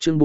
Chương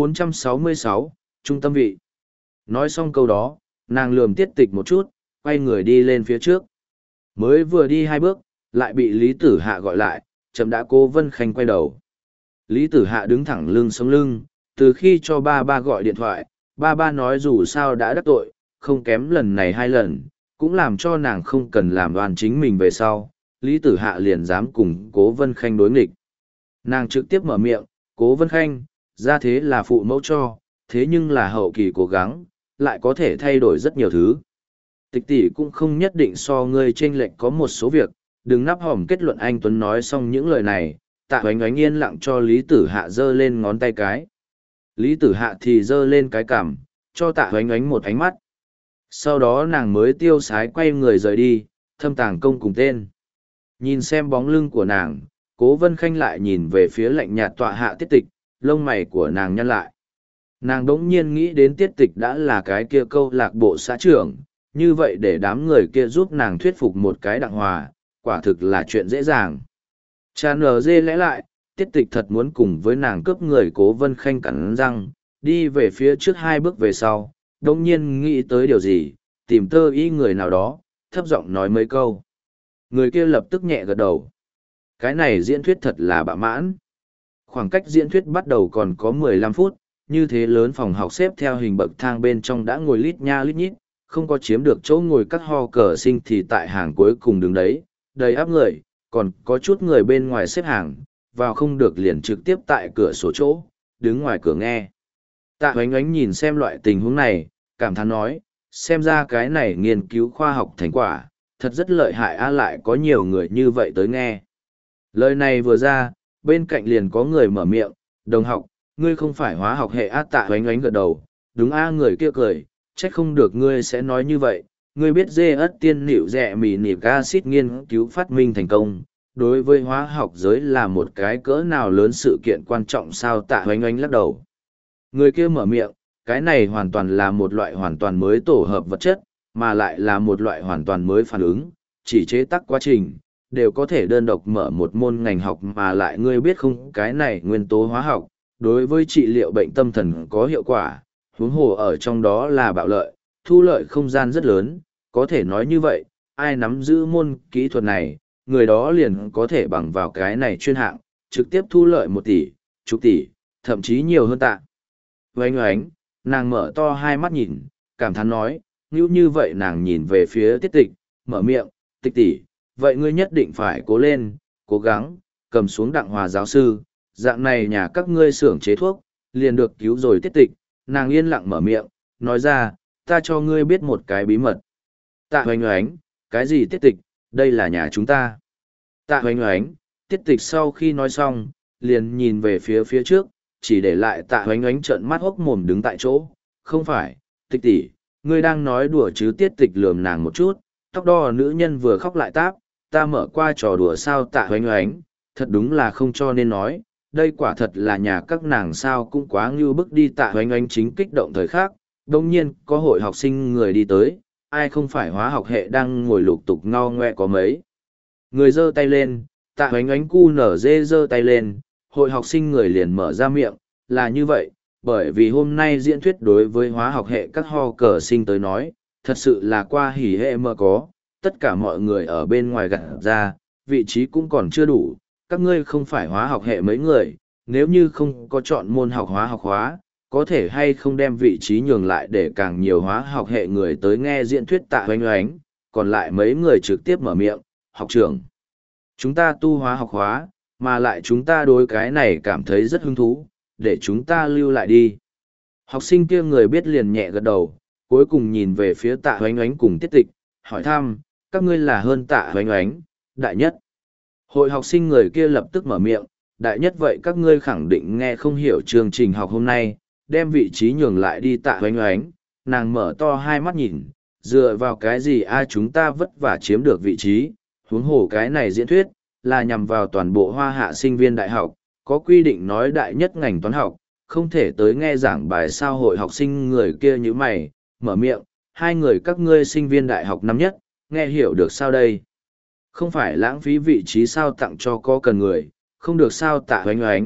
466, Trung tâm vị. Nói xong câu đó, nàng lườm Tiết Tịch một chút, quay người đi lên phía trước. Mới vừa đi 2 bước, lại bị Lý Tử Hạ gọi lại, chậm đã. Cố Vân Khanh quay đầu. Lý Tử Hạ đứng thẳng lưng sống lưng, từ khi cho ba ba gọi điện thoại, ba ba nói dù sao đã đắc tội, không kém lần này 2 lần, cũng làm cho nàng không cần làm đoan chính mình về sau. Lý Tử Hạ liền dám cùng Cố Vân Khanh đối nghịch. Nàng trực tiếp mở miệng, Cố Vân Khanh, ra thế là phụ mẫu cho, thế nhưng là hậu kỳ cố gắng, lại có thể thay đổi rất nhiều thứ. Tịch tỷ cũng không nhất định so ngươi chênh lệch có một số việc, đừng nắp hỏng kết luận. Anh Tuấn nói xong những lời này, Tạ Oánh Oánh yên lặng cho Lý Tử Hạ giơ lên ngón tay cái. Lý Tử Hạ thì giơ lên cái cằm, cho Tạ Oánh Oánh một ánh mắt. Sau đó nàng mới tiêu sái quay người rời đi, thâm tàng công cùng tên. Nhìn xem bóng lưng của nàng, Cố Vân Khanh lại nhìn về phía lạnh nhạt tọa hạ Tiết Tịch, lông mày của nàng nhăn lại. Nàng đỗng nhiên nghĩ đến Tiết Tịch đã là cái kia câu lạc bộ xã trưởng, như vậy để đám người kia giúp nàng thuyết phục một cái đặng hòa, quả thực là chuyện dễ dàng. Cha nở dê lẽ lại, Tiết Tịch thật muốn cùng với nàng cướp người. Cố Vân Khanh cắn răng, đi về phía trước 2 bước về sau, đỗng nhiên nghĩ tới điều gì, tìm tơ ý người nào đó, thấp giọng nói mấy câu. Người kia lập tức nhẹ gật đầu. Cái này diễn thuyết thật là bạ mãn. Khoảng cách diễn thuyết bắt đầu còn có 15 phút, như thế lớn phòng học xếp theo hình bậc thang, bên trong đã ngồi lít nha lít nhít, không có chiếm được chỗ ngồi các ho cờ sinh thì tại hàng cuối cùng đứng đấy, đầy áp người, còn có chút người bên ngoài xếp hàng, vào không được liền trực tiếp tại cửa sổ chỗ, đứng ngoài cửa nghe. Tạ Oánh Oánh nhìn xem loại tình huống này, cảm thán nói, xem ra cái này nghiên cứu khoa học thành quả, thật rất lợi hại á, lại có nhiều người như vậy tới nghe. Lời này vừa ra, bên cạnh liền có người mở miệng, đồng học, ngươi không phải hóa học hệ á. Tạ Oánh Oánh gật đầu, đúng a. Người kia cười, trách không được ngươi sẽ nói như vậy, ngươi biết dê ớt tiên nịu rẹ mì nịp acid nghiên cứu phát minh thành công, đối với hóa học giới là một cái cỡ nào lớn sự kiện quan trọng sao? Tạ Oánh Oánh lắc đầu. Người kia mở miệng, cái này hoàn toàn là một loại hoàn toàn mới tổ hợp vật chất, mà lại là một loại hoàn toàn mới phản ứng, chỉ chế tác quá trình, đều có thể đơn độc mở một môn ngành học. Mà lại ngươi biết không, cái này nguyên tố hóa học, đối với trị liệu bệnh tâm thần có hiệu quả, huống hồ ở trong đó là bạo lợi, thu lợi không gian rất lớn, có thể nói như vậy, ai nắm giữ môn kỹ thuật này, người đó liền có thể bằng vào cái này chuyên hạng, trực tiếp thu lợi 1 tỷ, chục tỷ, thậm chí nhiều hơn. Tạ Oánh Oánh, nàng mở to hai mắt nhìn, cảm thán nói, như vậy nàng nhìn về phía Tiết Tịch, mở miệng, Tịch tỷ, vậy ngươi nhất định phải cố lên, cố gắng, cầm xuống đặng hòa giáo sư, dạng này nhà các ngươi xưởng chế thuốc, liền được cứu rồi. Tiết Tịch, nàng yên lặng mở miệng, nói ra, ta cho ngươi biết một cái bí mật. Tạ Oánh Oánh, cái gì? Tiết Tịch, đây là nhà chúng ta. Tạ Oánh Oánh, Tiết Tịch sau khi nói xong, liền nhìn về phía trước, chỉ để lại Tạ Oánh Oánh trợn mắt hốc mồm đứng tại chỗ. Không phải, Tịch tỷ, ngươi đang nói đùa chứ? Tiết Tịch lườm nàng một chút, tóc đỏ nữ nhân vừa khóc lại táp, ta mở qua trò đùa sao? Tạ Oánh Oánh, thật đúng là không cho nên nói, đây quả thật là nhà các nàng sao, cũng quá ngưu bức đi. Tạ Oánh Oánh chính kích động thời khắc, đông nhiên có hội học sinh người đi tới, ai không phải hóa học hệ đang ngồi lục tục ngao ngoe có mấy người giơ tay lên. Tạ Oánh Oánh cu nở dê giơ tay lên, hội học sinh người liền mở ra miệng, là như vậy, bởi vì hôm nay diễn thuyết đối với hóa học hệ các ho cờ sinh tới nói, thật sự là qua hỉ hệ mơ có, tất cả mọi người ở bên ngoài gặt ra, vị trí cũng còn chưa đủ, các ngươi không phải hóa học hệ mấy người, nếu như không có chọn môn học hóa học hóa, có thể hay không đem vị trí nhường lại để càng nhiều hóa học hệ người tới nghe diễn thuyết. Tạ Oánh Oánh, còn lại mấy người trực tiếp mở miệng, học trưởng, chúng ta tu hóa học hóa, mà lại chúng ta đối cái này cảm thấy rất hứng thú, để chúng ta lưu lại đi. Học sinh kia người biết liền nhẹ gật đầu, cuối cùng nhìn về phía Tạ Oánh Oánh cùng Tiết Tịch, hỏi thăm, các ngươi là hơn Tạ Oánh Oánh, đại nhất. Hội học sinh người kia lập tức mở miệng, đại nhất, vậy các ngươi khẳng định nghe không hiểu chương trình học hôm nay, đem vị trí nhường lại đi. Tạ Oánh Oánh, nàng mở to hai mắt nhìn, dựa vào cái gì ai chúng ta vất vả chiếm được vị trí, huống hồ cái này diễn thuyết, là nhằm vào toàn bộ Hoa Hạ sinh viên đại học, có quy định nói đại nhất ngành toán học, không thể tới nghe giảng bài sao? Hội học sinh người kia như mày, mở miệng, hai người các ngươi sinh viên đại học năm nhất, nghe hiểu được sao đây? Không phải lãng phí vị trí sao, tặng cho có cần người, không được sao? Tạ Oánh Oánh,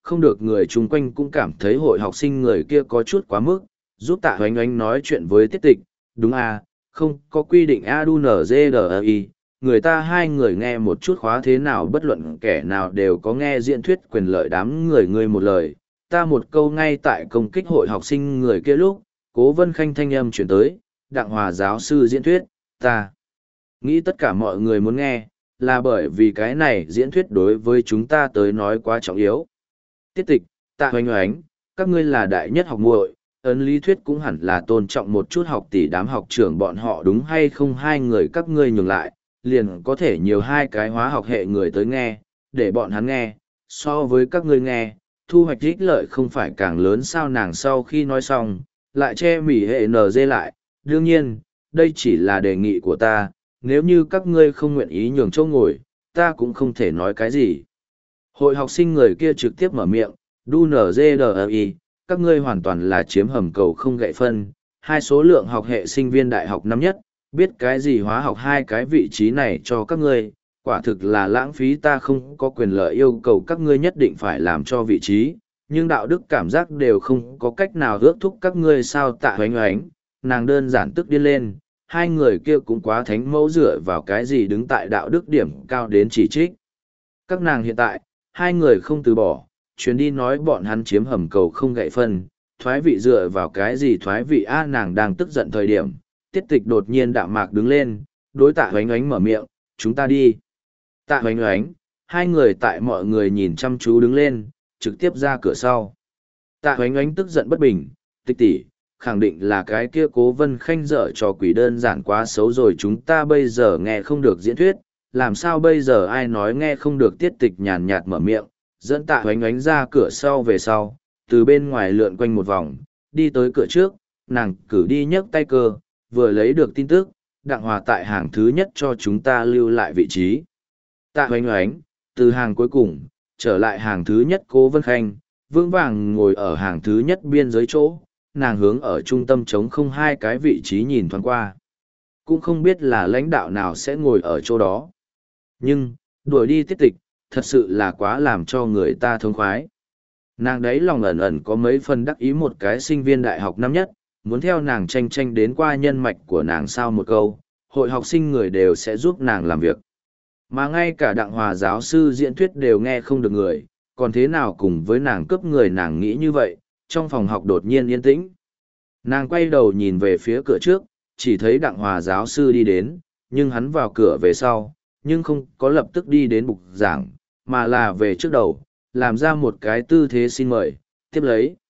không được người chung quanh cũng cảm thấy hội học sinh người kia có chút quá mức, giúp Tạ Hoánh Oánh nói chuyện với Tiết Tịch, đúng à, không có quy định ADUNZDI, người ta hai người nghe một chút khóa thế nào bất luận kẻ nào đều có nghe diễn thuyết quyền lợi đám người ngươi một lời, ta một câu ngay tại công kích hội học sinh người kia lúc, Cố Vân Khanh thanh âm chuyển tới, Đặng Hòa giáo sư diễn thuyết, ta nghĩ tất cả mọi người muốn nghe, là bởi vì cái này diễn thuyết đối với chúng ta tới nói quá trọng yếu. Tiết Tịch, Tạ Hoánh Oánh, các ngươi là đại nhất học muội, ấn lý thuyết cũng hẳn là tôn trọng một chút học tỷ đám học trưởng bọn họ đúng hay không, hai người các ngươi nhường lại, liền có thể nhiều hai cái hóa học hệ người tới nghe, để bọn hắn nghe, so với các ngươi nghe, thu hoạch ích lợi không phải càng lớn sao. Nàng sau khi nói xong, lại che mỉ hệ NG lại, đương nhiên, đây chỉ là đề nghị của ta, nếu như các ngươi không nguyện ý nhường chỗ ngồi, ta cũng không thể nói cái gì. Hội học sinh người kia trực tiếp mở miệng, DUNZDI, các ngươi hoàn toàn là chiếm hầm cầu không gậy phân, hai số lượng học hệ sinh viên đại học năm nhất, biết cái gì hóa học hai cái vị trí này cho các ngươi, quả thực là lãng phí, ta không có quyền lợi yêu cầu các ngươi nhất định phải làm cho vị trí, nhưng đạo đức cảm giác đều không có cách nào ước thúc các ngươi sao. Tạ Hoánh Oánh, nàng đơn giản tức điên lên, hai người kia cũng quá thánh mẫu, dựa vào cái gì đứng tại đạo đức điểm cao đến chỉ trích. Các nàng hiện tại, hai người không từ bỏ, chuyến đi nói bọn hắn chiếm hầm cầu không gậy phân, thoái vị dựa vào cái gì thoái vị a. Nàng đang tức giận thời điểm, Tiết Tịch đột nhiên đạm mạc đứng lên, đối Tạ Hoánh Oánh mở miệng, chúng ta đi. Tạ Hoánh Oánh, hai người tại mọi người nhìn chăm chú đứng lên, trực tiếp ra cửa sau. Tạ Hoánh Oánh tức giận bất bình, Tịch tỷ, khẳng định là cái kia Cố Vân Khanh dở trò quỷ, đơn giản quá xấu rồi, chúng ta bây giờ nghe không được diễn thuyết, làm sao bây giờ ai nói nghe không được. Tiết Tịch nhàn nhạt mở miệng, dẫn Tạ Hoánh Oánh ra cửa sau về sau, từ bên ngoài lượn quanh một vòng, đi tới cửa trước, nàng cử đi nhấc tay cơ, vừa lấy được tin tức, Đặng Hòa tại hàng thứ nhất cho chúng ta lưu lại vị trí. Tạ Hoánh Oánh, từ hàng cuối cùng, trở lại hàng thứ nhất. Cố Vân Khanh, vững vàng ngồi ở hàng thứ nhất biên giới chỗ, nàng hướng ở trung tâm trống không hai cái vị trí nhìn thoáng qua. Cũng không biết là lãnh đạo nào sẽ ngồi ở chỗ đó. Nhưng, đuổi đi Tiết Tịch, thật sự là quá làm cho người ta thông khoái. Nàng đấy lòng ẩn ẩn có mấy phần đắc ý, một cái sinh viên đại học năm nhất, muốn theo nàng tranh đến qua nhân mạch của nàng sao một câu, hội học sinh người đều sẽ giúp nàng làm việc. Mà ngay cả Đặng Hòa giáo sư diễn thuyết đều nghe không được người, còn thế nào cùng với nàng cướp người. Nàng nghĩ như vậy, trong phòng học đột nhiên yên tĩnh. Nàng quay đầu nhìn về phía cửa trước, chỉ thấy Đặng Hòa giáo sư đi đến, nhưng hắn vào cửa về sau, nhưng không có lập tức đi đến bục giảng, mà là về trước đầu, làm ra một cái tư thế xin mời, tiếp lấy.